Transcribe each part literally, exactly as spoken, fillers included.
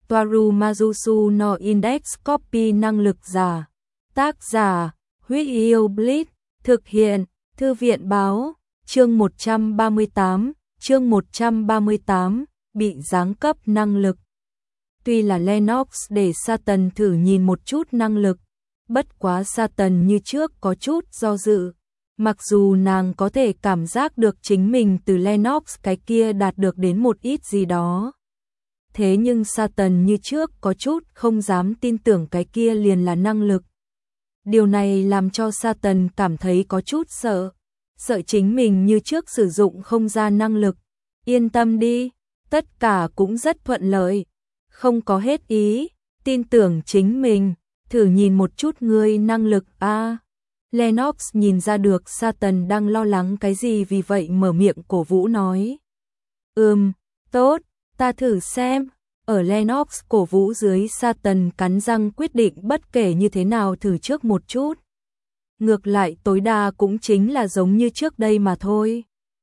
Toaru Majusu no Index Copy năng lực giả. Tác giả, Huyết Yêu Blitz, thực hiện, Thư viện báo, chương một trăm ba mươi tám, chương một trăm ba mươi tám, bị giáng cấp năng lực. Tuy là Lennox để Satan thử nhìn một chút năng lực, bất quá Satan như trước có chút do dự. Mặc dù nàng có thể cảm giác được chính mình từ Lennox cái kia đạt được đến một ít gì đó. Thế nhưng Satan như trước có chút không dám tin tưởng cái kia liền là năng lực. Điều này làm cho Satan cảm thấy có chút sợ. Sợ chính mình như trước sử dụng không ra năng lực. Yên tâm đi, tất cả cũng rất thuận lợi. Không có hết ý, tin tưởng chính mình, thử nhìn một chút ngươi năng lực a. À, Lennox nhìn ra được Satan đang lo lắng cái gì, vì vậy mở miệng cổ vũ nói. Ừm, tốt, ta thử xem. Ở Lennox cổ vũ dưới, Satan cắn răng quyết định bất kể như thế nào thử trước một chút. Ngược lại tối đa cũng chính là giống như trước đây mà thôi.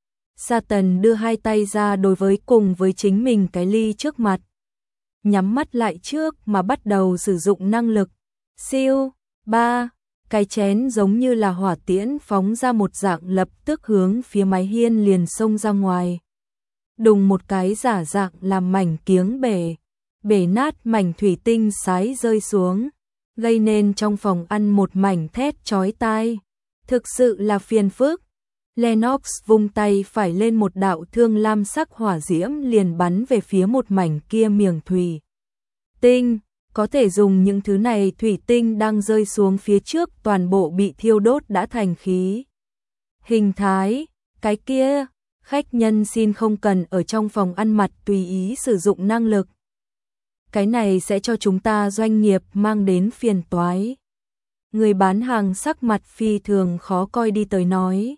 Satan đưa hai tay ra đối với cùng với chính mình cái ly trước mặt. Nhắm mắt lại trước mà bắt đầu sử dụng năng lực. Siêu, ba, cái chén giống như là hỏa tiễn phóng ra một dạng, lập tức hướng phía mái hiên liền xông ra ngoài. Đùng một cái giả dạng làm mảnh kiếng bể, bể nát, mảnh thủy tinh sái rơi xuống, gây nên trong phòng ăn một mảnh thét chói tai. Thực sự là phiền phức. Lennox vung tay phải lên, một đạo thương lam sắc hỏa diễm liền bắn về phía một mảnh kia miếng thủy tinh. Có thể dùng những thứ này thủy tinh đang rơi xuống phía trước toàn bộ bị thiêu đốt đã thành khí hình thái. Cái kia, khách nhân xin không cần ở trong phòng ăn mặt tùy ý sử dụng năng lực. Cái này sẽ cho chúng ta doanh nghiệp mang đến phiền toái. Người bán hàng sắc mặt phi thường khó coi đi tới nói.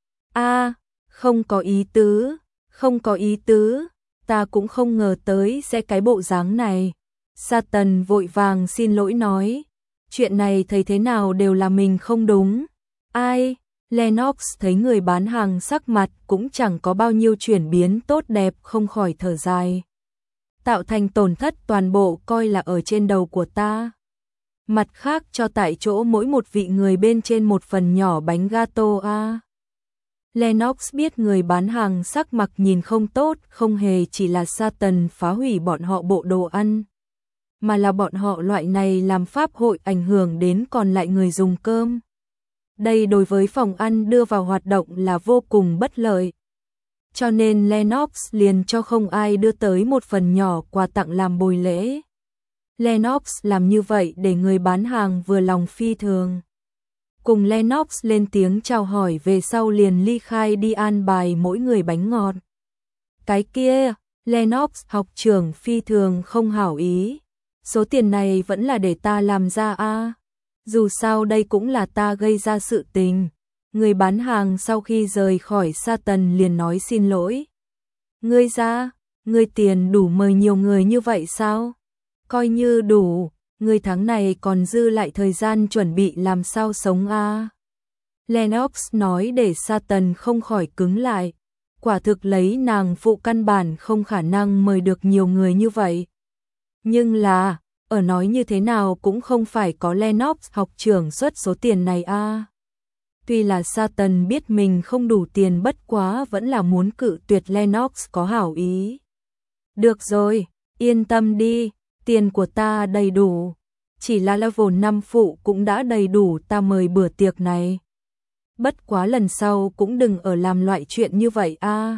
A, không có ý tứ, không có ý tứ, ta cũng không ngờ tới sẽ cái bộ dáng này. Satan vội vàng xin lỗi nói, chuyện này thấy thế nào đều là mình không đúng. Ai? Lennox thấy người bán hàng sắc mặt cũng chẳng có bao nhiêu chuyển biến tốt đẹp, không khỏi thở dài. Tạo thành tổn thất toàn bộ coi là ở trên đầu của ta. Mặt khác cho tại chỗ mỗi một vị người bên trên một phần nhỏ bánh gato a. À. Lennox biết người bán hàng sắc mặt nhìn không tốt, không hề chỉ là Satan phá hủy bọn họ bộ đồ ăn, mà là bọn họ loại này làm pháp hội ảnh hưởng đến còn lại người dùng cơm. Đây đối với phòng ăn đưa vào hoạt động là vô cùng bất lợi. Cho nên Lennox liền cho không ai đưa tới một phần nhỏ quà tặng làm bồi lễ. Lennox làm như vậy để người bán hàng vừa lòng phi thường. Cùng Lennox lên tiếng chào hỏi về sau liền ly khai đi an bài mỗi người bánh ngọt. Cái kia, Lennox học trưởng phi thường không hảo ý. Số tiền này vẫn là để ta làm ra a. À. Dù sao đây cũng là ta gây ra sự tình. Người bán hàng sau khi rời khỏi Satan liền nói xin lỗi. Ngươi ra, ngươi tiền đủ mời nhiều người như vậy sao? Coi như đủ, ngươi tháng này còn dư lại thời gian chuẩn bị làm sao sống a. À? Lennox nói để Satan không khỏi cứng lại. Quả thực lấy nàng phụ căn bản không khả năng mời được nhiều người như vậy. Nhưng là, ở nói như thế nào cũng không phải có Lennox học trưởng xuất số tiền này a. À. Tuy là Satan biết mình không đủ tiền, bất quá vẫn là muốn cự tuyệt Lennox có hảo ý. Được rồi, yên tâm đi, tiền của ta đầy đủ. Chỉ là level năm phụ cũng đã đầy đủ ta mời bữa tiệc này. Bất quá lần sau cũng đừng ở làm loại chuyện như vậy a. À.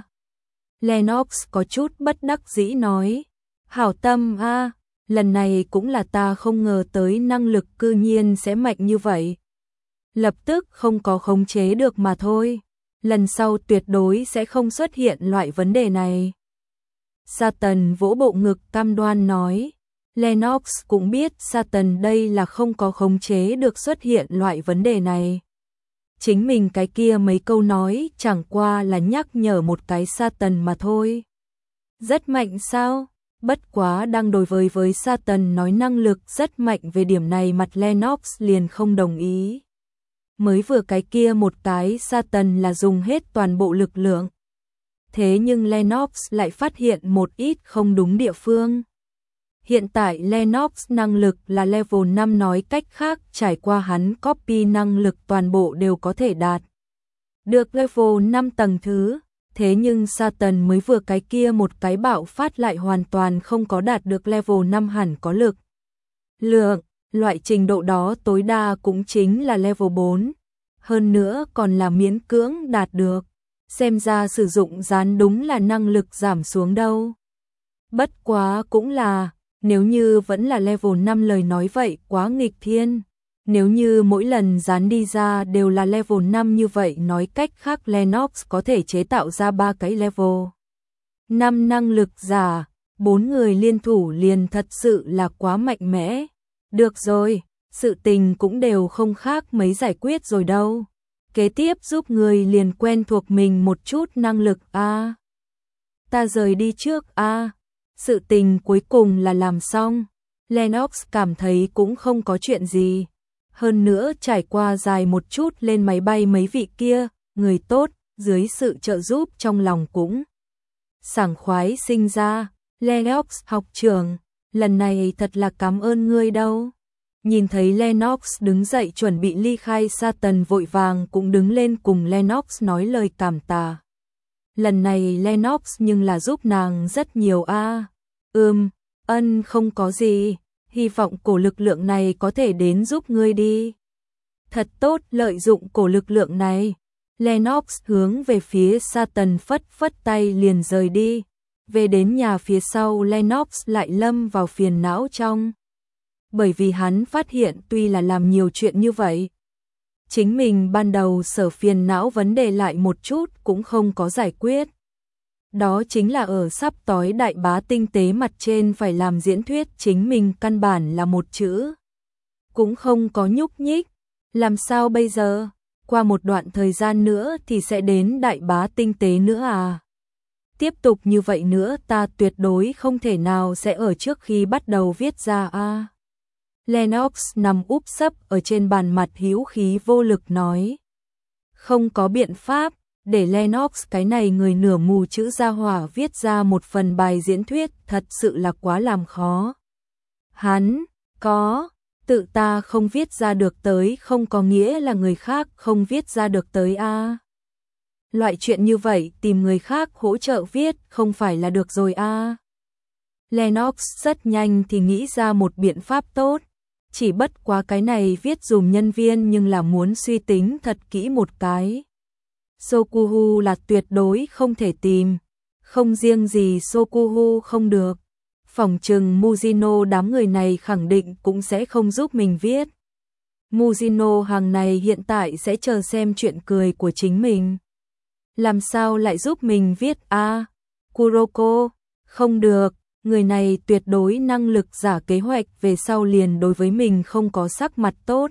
Lennox có chút bất đắc dĩ nói. Hảo tâm a, à, lần này cũng là ta không ngờ tới năng lực cư nhiên sẽ mạnh như vậy. Lập tức không có khống chế được mà thôi. Lần sau tuyệt đối sẽ không xuất hiện loại vấn đề này. Satan vỗ bộ ngực cam đoan nói. Lennox cũng biết Satan đây là không có khống chế được xuất hiện loại vấn đề này. Chính mình cái kia mấy câu nói chẳng qua là nhắc nhở một cái Satan mà thôi. Rất mạnh sao? Bất quá đang đối với với Satan nói năng lực rất mạnh về điểm này, mặt Lennox liền không đồng ý. Mới vừa cái kia một cái Satan là dùng hết toàn bộ lực lượng. Thế nhưng Lennox lại phát hiện một ít không đúng địa phương. Hiện tại Lennox năng lực là level năm, nói cách khác trải qua hắn copy năng lực toàn bộ đều có thể đạt được level năm tầng thứ. Thế nhưng Satan mới vừa cái kia một cái bạo phát lại hoàn toàn không có đạt được level năm hẳn có lực lượng, loại trình độ đó tối đa cũng chính là level bốn, hơn nữa còn là miễn cưỡng đạt được, xem ra sử dụng gián đúng là năng lực giảm xuống đâu. Bất quá cũng là, nếu như vẫn là level năm lời nói vậy quá nghịch thiên. Nếu như mỗi lần dán đi ra đều là level năm như vậy, nói cách khác Lennox có thể chế tạo ra ba cái level năm năng lực giả, bốn người liên thủ liền thật sự là quá mạnh mẽ. Được rồi, sự tình cũng đều không khác mấy giải quyết rồi đâu. Kế tiếp giúp người liền quen thuộc mình một chút năng lực a. À, ta rời đi trước a. À, sự tình cuối cùng là làm xong. Lennox cảm thấy cũng không có chuyện gì. Hơn nữa trải qua dài một chút lên máy bay mấy vị kia, người tốt, dưới sự trợ giúp trong lòng cũng sảng khoái sinh ra. Lennox học trưởng, lần này thật là cảm ơn ngươi đâu. Nhìn thấy Lennox đứng dậy chuẩn bị ly khai, Satan vội vàng cũng đứng lên cùng Lennox nói lời cảm tạ. Lần này Lennox nhưng là giúp nàng rất nhiều a. À. Ừm, ân không có gì. Hy vọng cổ lực lượng này có thể đến giúp ngươi đi. Thật tốt, lợi dụng cổ lực lượng này. Lennox hướng về phía Satan phất phất tay liền rời đi. Về đến nhà phía sau Lennox lại lâm vào phiền não trong. Bởi vì hắn phát hiện tuy là làm nhiều chuyện như vậy, chính mình ban đầu sở phiền não vấn đề lại một chút cũng không có giải quyết. Đó chính là ở sắp tối đại bá tinh tế mặt trên phải làm diễn thuyết, chính mình căn bản là một chữ cũng không có nhúc nhích. Làm sao bây giờ? Qua một đoạn thời gian nữa thì sẽ đến đại bá tinh tế nữa à? Tiếp tục như vậy nữa ta tuyệt đối không thể nào sẽ ở trước khi bắt đầu viết ra a. À. Lennox nằm úp sấp ở trên bàn, mặt hữu khí vô lực nói. Không có biện pháp. Để Lennox cái này người nửa mù chữ ra hỏa viết ra một phần bài diễn thuyết thật sự là quá làm khó. Hắn, có, tự ta không viết ra được tới không có nghĩa là người khác không viết ra được tới a. À. Loại chuyện như vậy tìm người khác hỗ trợ viết không phải là được rồi a. À. Lennox rất nhanh thì nghĩ ra một biện pháp tốt. Chỉ bất quá cái này viết dùm nhân viên nhưng là muốn suy tính thật kỹ một cái. Sokuhu là tuyệt đối không thể tìm, không riêng gì Sokuhu không được, phỏng chừng Mujino đám người này khẳng định cũng sẽ không giúp mình viết. Mujino hàng này hiện tại sẽ chờ xem chuyện cười của chính mình. Làm sao lại giúp mình viết a? À, Kuroko, không được, người này tuyệt đối năng lực giả kế hoạch về sau liền đối với mình không có sắc mặt tốt.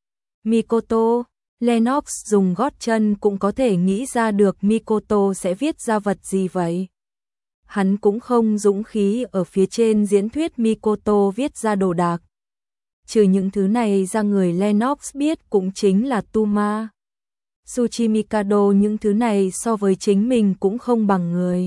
Mikoto, Lennox dùng gót chân cũng có thể nghĩ ra được Mikoto sẽ viết ra vật gì vậy. Hắn cũng không dũng khí ở phía trên diễn thuyết Mikoto viết ra đồ đạc. Trừ những thứ này ra, người Lennox biết cũng chính là Tuma, Tsuchimikado, những thứ này so với chính mình cũng không bằng người.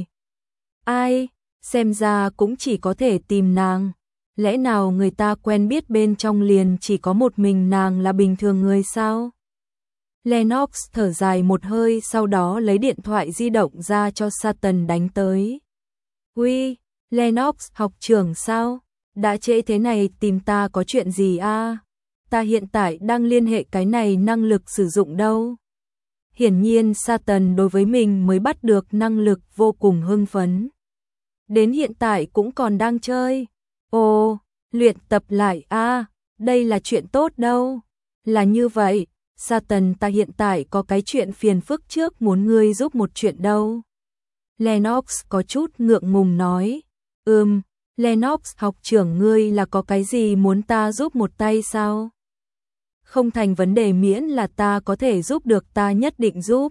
Ai, xem ra cũng chỉ có thể tìm nàng. Lẽ nào người ta quen biết bên trong liền chỉ có một mình nàng là bình thường người sao? Lennox thở dài một hơi, sau đó lấy điện thoại di động ra cho Satan đánh tới. Uy, Lennox học trưởng sao? Đã trễ thế này tìm ta có chuyện gì a? À? Ta hiện tại đang liên hệ cái này năng lực sử dụng đâu. Hiển nhiên Satan đối với mình mới bắt được năng lực vô cùng hưng phấn. Đến hiện tại cũng còn đang chơi. Ồ, luyện tập lại a, à, đây là chuyện tốt đâu. Là như vậy. Satan, ta hiện tại có cái chuyện phiền phức trước muốn ngươi giúp một chuyện đâu. Lennox có chút ngượng ngùng nói. Ừm, Lennox học trưởng, ngươi là có cái gì muốn ta giúp một tay sao? Không thành vấn đề, miễn là ta có thể giúp được ta nhất định giúp.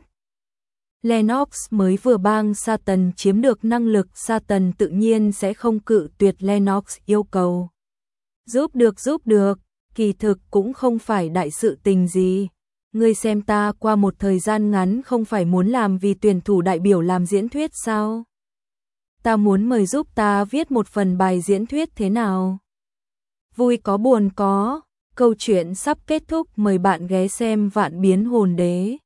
Lennox mới vừa bang Satan chiếm được năng lực, Satan tự nhiên sẽ không cự tuyệt Lennox yêu cầu. Giúp được giúp được, kỳ thực cũng không phải đại sự tình gì. Ngươi xem ta qua một thời gian ngắn không phải muốn làm vì tuyển thủ đại biểu làm diễn thuyết sao? ta muốn mời giúp ta viết một phần bài diễn thuyết thế nào? Vui có buồn có, câu chuyện sắp kết thúc, mời bạn ghé xem Vạn Biến Hồn Đế.